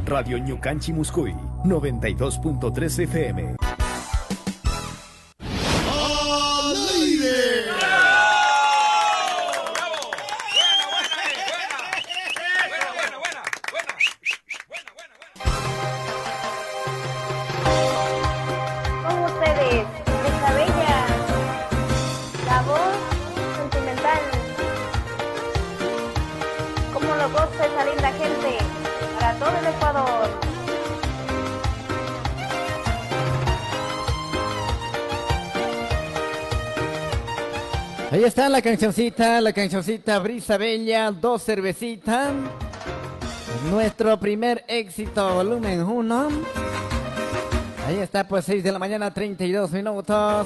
Radio Ñucanchi Muscuy, 92.3 FM. Ahí está la cancioncita Brisa Bella, dos cervecitas. Nuestro primer éxito, volumen 1. Ahí está, pues 6 de la mañana, 32 minutos.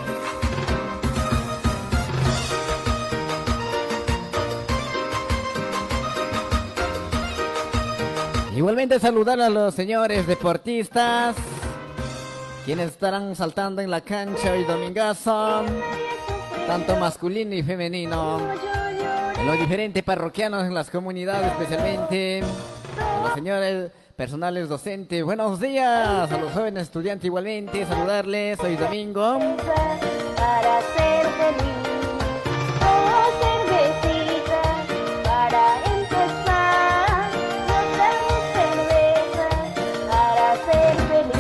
Igualmente saludar a los señores deportistas, quienes estarán saltando en la cancha hoy domingazo, tanto masculino y femenino, en los diferentes parroquianos, en las comunidades especialmente, a los señores personales docentes. Buenos días a los jóvenes estudiantes igualmente, saludarles hoy domingo. Para ser feliz, oh cervecita, para empezar, nos damos cerveza para ser feliz.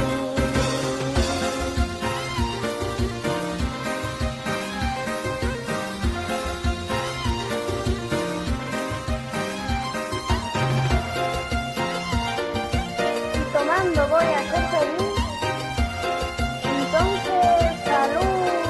Y tomando voy a ser feliz, entonces salud.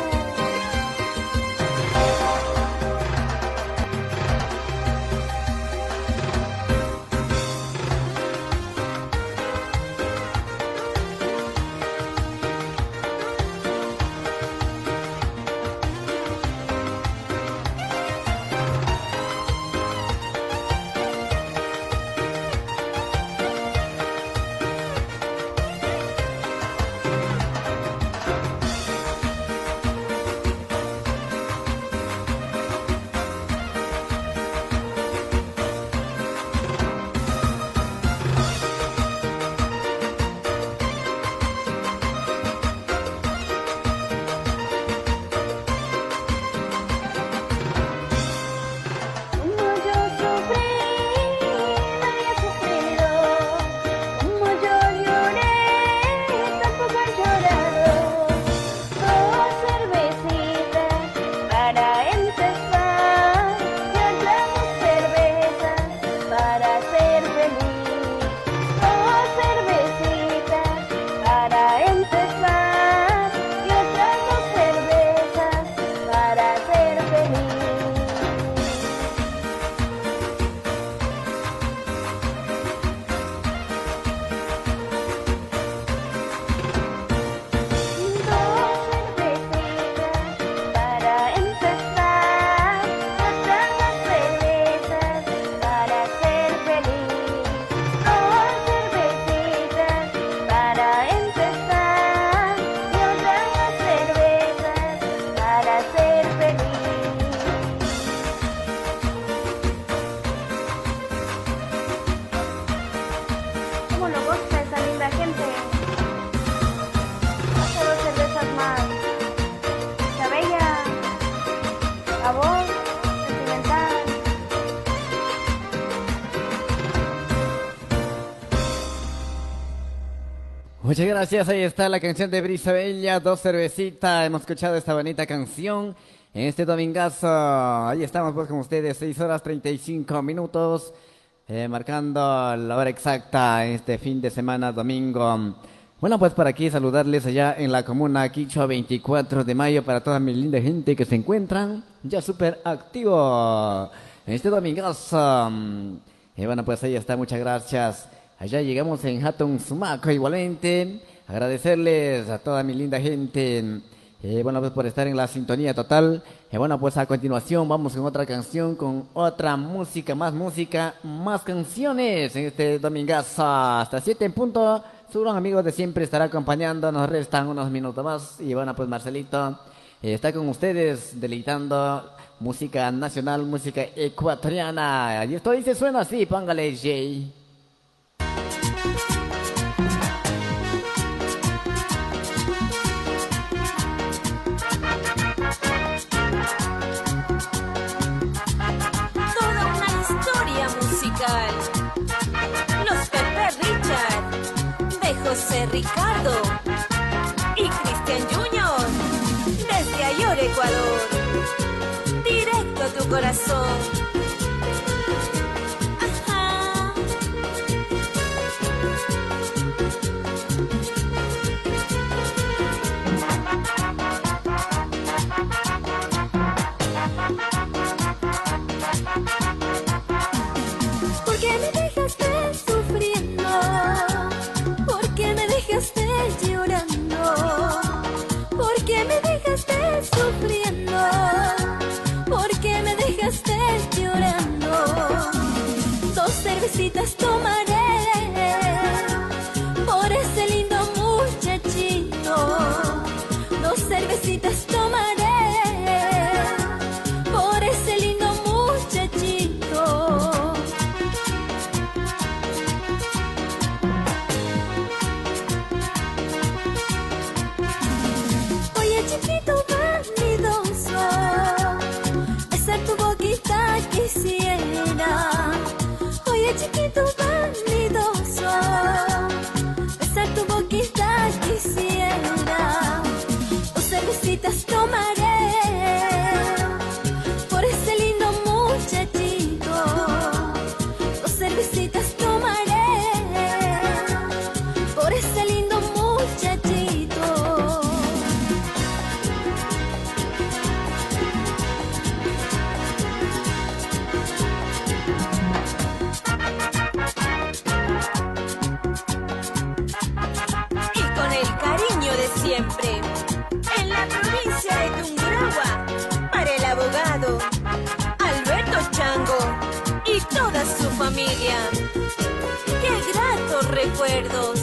Como yo sufrí, nadie ha sufrido. Como yo lloré, tampoco han llorado. Dos cervecitas para empezar, y hagamos cerveza para ser feliz. Dos cervecitas para empezar, y hagamos cerveza para ser feliz. Dos cervecitas para empezar, hagamos cervezas para ser feliz. Dos cervecitas para empezar, y hagamos cervezas para ser feliz. ¿Cómo lo goza esa linda gente? Hace dos cervezas más. La bella, la voz, sentimental. Muchas gracias, ahí está la canción de Brisa Bella, dos cervecitas. Hemos escuchado esta bonita canción en este domingazo. Ahí estamos pues con ustedes, 6 horas 35 minutos, marcando la hora exacta este fin de semana, domingo. Bueno, pues por aquí saludarles allá en la comuna Quichua, 24 de mayo, para toda mi linda gente que se encuentran ya súper activo en este domingazo. Y bueno, pues ahí está, muchas gracias. Allá llegamos en Hatton Sumaco igualmente. Agradecerles a toda mi linda gente, bueno, pues por estar en la sintonía total. Bueno, pues a continuación vamos con otra canción, con otra música, más canciones en este domingazo. Hasta 7 en punto. Su amigo de siempre estará acompañando. Nos restan unos minutos más. Y bueno, pues Marcelito está con ustedes deleitando música nacional, música ecuatoriana. Y esto dice, suena así, póngale Jay. igual. Los Pepe Richard, de José Ricardo y Cristian Junior, desde Ayora, Ecuador, directo a tu corazón. Ajá. ¿Por qué me dejaste sufriendo? ¿Por qué me dejaste llorando? ¿Por qué me dejaste sufriendo? ¿Por qué me dejaste llorando? Dos cervecitas tomaré por ese lindo muchachito. Dos cervecitas tomaré por ese lindo muchachito. Oye chiquito vanidoso, besar tu boquita quisiera. Oye chiquito vanidoso, besar tu boquita quisiera. Dos cervecitas tomaré por ese lindo muchachito. Dos cervecitas tomaré por ese lindo muchachito. Y con el cariño de siempre, en la provincia de Tungurahua, para el abogado Alberto Chango y toda su familia. ¡Qué gratos recuerdos!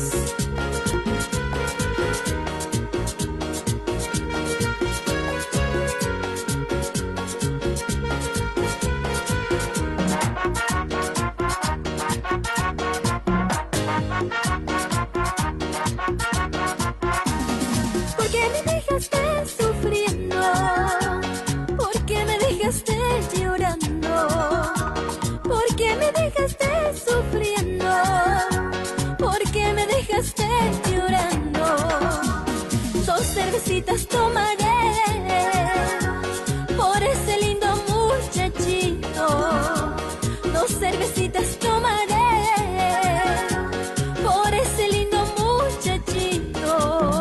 ¿Por qué me dejaste sufriendo? ¿Por qué me dejaste llorando? ¿Por qué me dejaste sufriendo? ¿Por qué me dejaste llorando? Dos cervecitas tomaré por ese lindo muchachito. Dos cervecitas tomaré por ese lindo muchachito.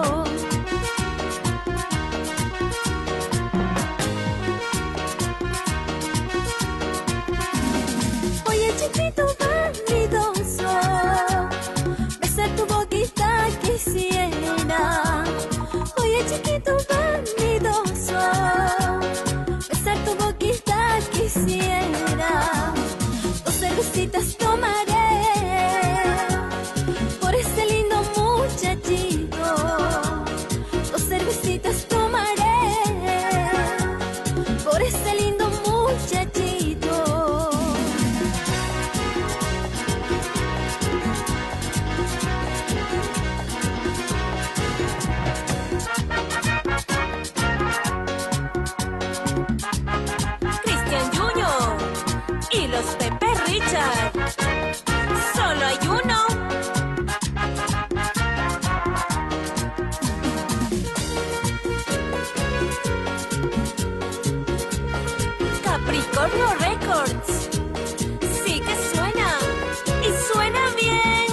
Oye chiquito vanidoso, besar tu boquita quisiera. Oye chiquito vanidoso, besar tu boquita quisiera. Dos cervecitas tomaré por ese lindo muchachito. Dos cervecitas tomaré por ese lindo muchachito. Cristian Junior y los Pepe Richard. Solo hay uno. Capricornio Records. Sí que suena y suena bien.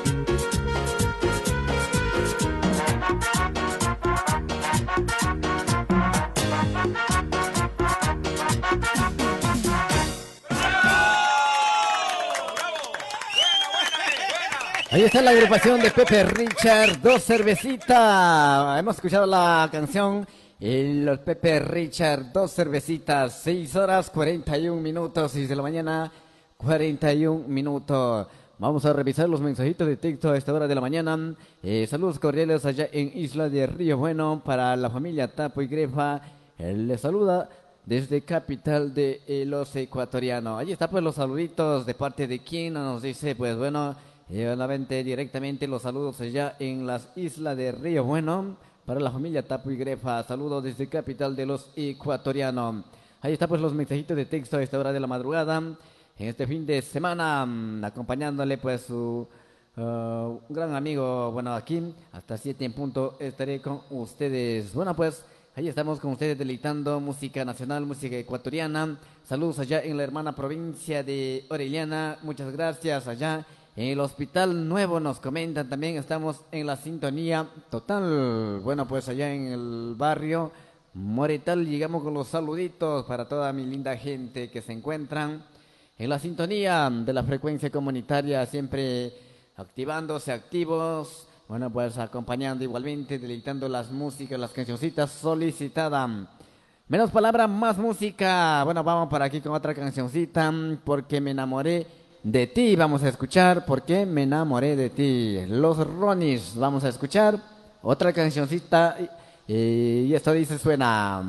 Ahí está la agrupación de Pepe Richard, Dos cervecitas. Hemos escuchado la canción y los Pepe Richard, Dos cervecitas, 6 horas 41 minutos, 6 de la mañana, 41 minutos. Vamos a revisar los mensajitos de texto a esta hora de la mañana. Saludos cordiales allá en Isla de Río Bueno para la familia Tapo y Grefa. Les saluda desde capital de los ecuatorianos. Ahí está pues los saluditos de parte de quien nos dice, pues bueno, nuevamente directamente los saludos allá en las Islas de Río Bueno para la familia Tapo y Grefa. Saludos desde capital de los ecuatorianos. Ahí está pues los mensajitos de texto a esta hora de la madrugada. en este fin de semana, acompañándole pues su un gran amigo, bueno, aquí hasta 7 en punto estaré con ustedes. Bueno, pues ahí estamos con ustedes deleitando música nacional, música ecuatoriana. Saludos allá en la hermana provincia de Orellana, muchas gracias. Allá en el Hospital Nuevo nos comentan también, estamos en la sintonía total. Bueno, pues allá en el barrio Moretal llegamos con los saluditos para toda mi linda gente que se encuentran en la sintonía de la frecuencia comunitaria, siempre activándose, activos. Bueno, pues acompañando igualmente, deleitando las músicas, las cancioncitas solicitadas. Menos palabra, más música. Bueno, vamos por aquí con otra cancioncita, Porque me enamoré de ti. Vamos a escuchar Porque me enamoré de ti. Los Ronis, vamos a escuchar otra cancioncita. Y esto dice, suena...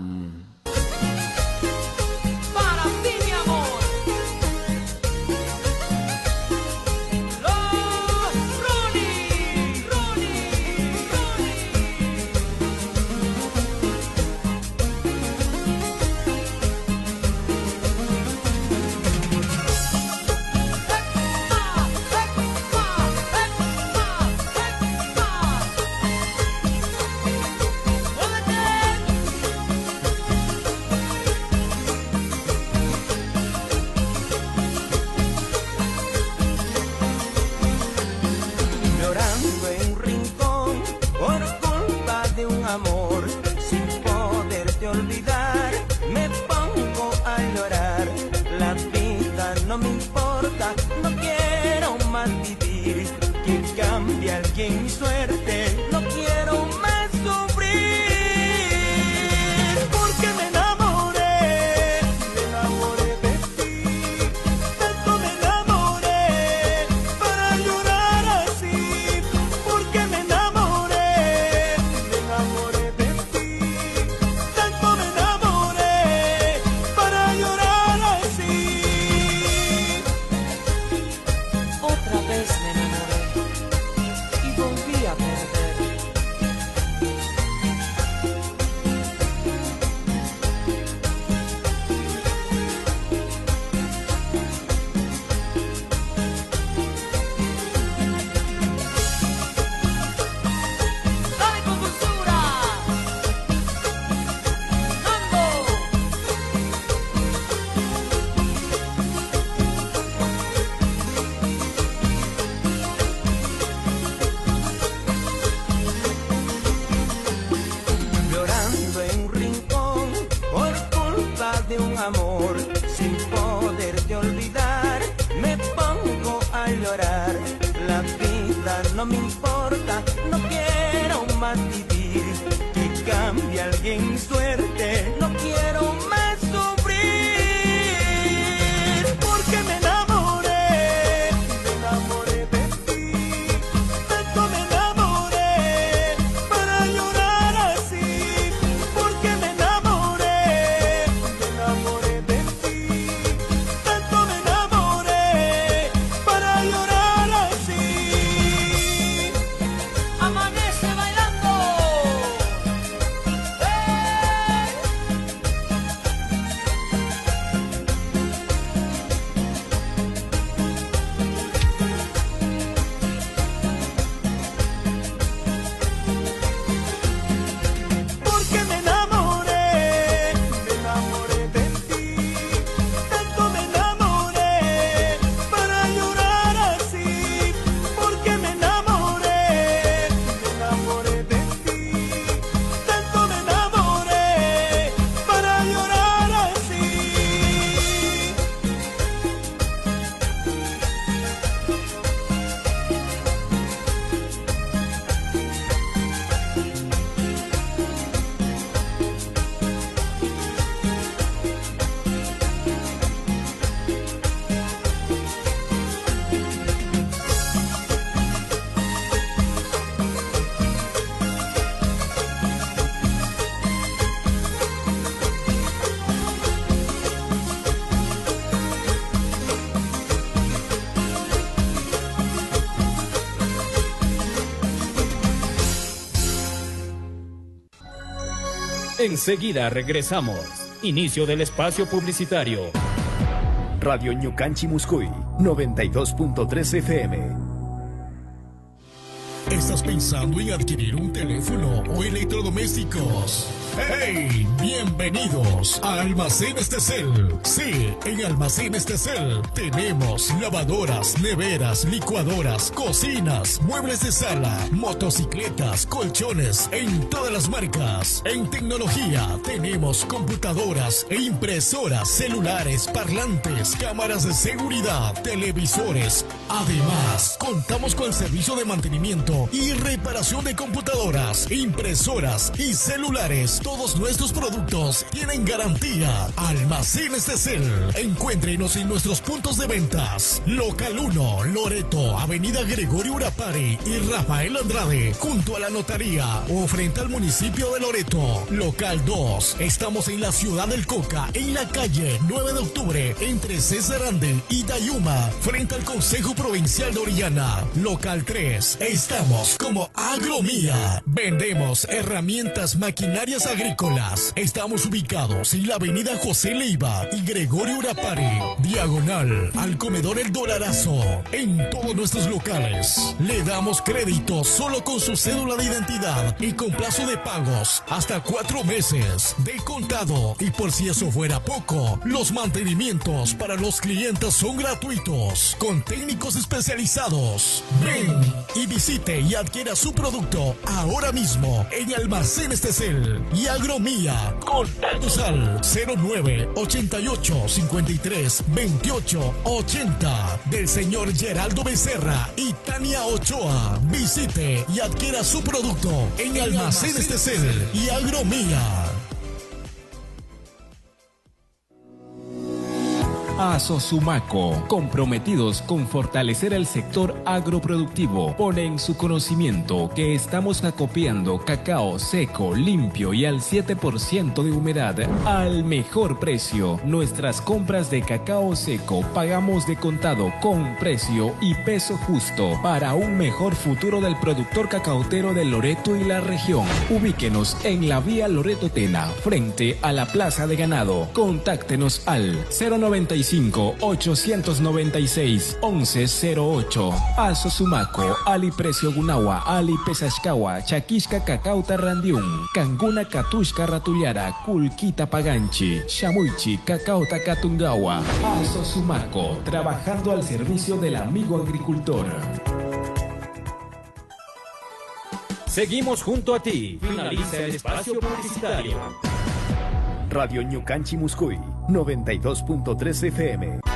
Para ti, mi amor. Los Ronis, Ronis, llorando en un rincón por culpa de un amor, sin poderte olvidar, me pongo a llorar. La vida no me importa, no quiero más vivir, que cambie alguien mi suerte, no quiero más sufrir. Porque me enamoré de ti, tanto me enamoré para llorar así. Porque me enamoré de ti, tanto me enamoré para llorar así. Otra vez me enamoré y volví a perder. Dale con dulzura, Nando. Llorando en un rincón por culpa de un amor, sin poderte olvidar, me pongo a llorar. La vida no me importa, no quiero más vivir, que cambie alguien mi suerte, no quiero más sufrir. Porque me enamoré de ti, tanto me enamoré para llorar así. Porque me enamoré de ti, tanto me enamoré para llorar así. Amanece bailando. Porque me enamoré de ti, tanto me enamoré para llorar así. Porque me enamoré de ti, tanto me enamoré para llorar así. Enseguida regresamos. Inicio del espacio publicitario. Radio Ñucanchi Muscuy, 92.3 FM. ¿Estás pensando en adquirir un teléfono o electrodomésticos? ¡Hey! Bienvenidos a Almacenes Tesel. Sí, en Almacenes Tesel tenemos lavadoras, neveras, licuadoras, cocinas, muebles de sala, motocicletas, colchones en todas las marcas. En tecnología tenemos computadoras e impresoras, celulares, parlantes, cámaras de seguridad, televisores. Además, contamos con el servicio de mantenimiento y reparación de computadoras, impresoras y celulares. Todos nuestros productos tienen garantía. Almacenes Tesel. Encuéntrenos en nuestros puntos de ventas. Local 1, Loreto, Avenida Gregorio Urapari y Rafael Andrade, junto a la notaría o frente al municipio de Loreto. Local 2, estamos en la ciudad del Coca, en la calle 9 de octubre, entre César Ande y Dayuma, frente al Consejo Provincial de Orellana. Local 3, estamos como Agromía. Vendemos herramientas, maquinarias agrícolas. Estamos ubicados en la avenida José Leiva y Gregorio Urapari, diagonal al comedor El Dolarazo. En todos nuestros locales le damos crédito solo con su cédula de identidad y con plazo de pagos hasta 4 meses de contado. Y por si eso fuera poco, los mantenimientos para los clientes son gratuitos con técnicos especializados. Ven y visite y adquiera su producto ahora mismo en Almacenes Tesel y Agromía. Contactos al 09 88 53 28 80 del señor Geraldo Becerra y Tania Ochoa. Visite y adquiera su producto en Almacenes Tesel y Agromía. Asosumaco, comprometidos con fortalecer el sector agroproductivo, pone en su conocimiento que estamos acopiando cacao seco, limpio y al 7% de humedad al mejor precio. Nuestras compras de cacao seco pagamos de contado con precio y peso justo para un mejor futuro del productor cacautero de Loreto y la región. Ubíquenos en la vía Loreto Tena, frente a la Plaza de Ganado. Contáctenos al 095-896-1108. Asosumaco, Ali Precio Gunawa, Ali Pesashkawa, Chakishka Cacauta Randiun, Kanguna Katushka Ratullara, Kulkita Paganchi, Shamuichi, Cacauta Katungawa. Asosumaco, trabajando al servicio del amigo agricultor. Seguimos junto a ti. Finaliza el espacio publicitario. Radio Ñucanchi Muscuy, 92.3 FM.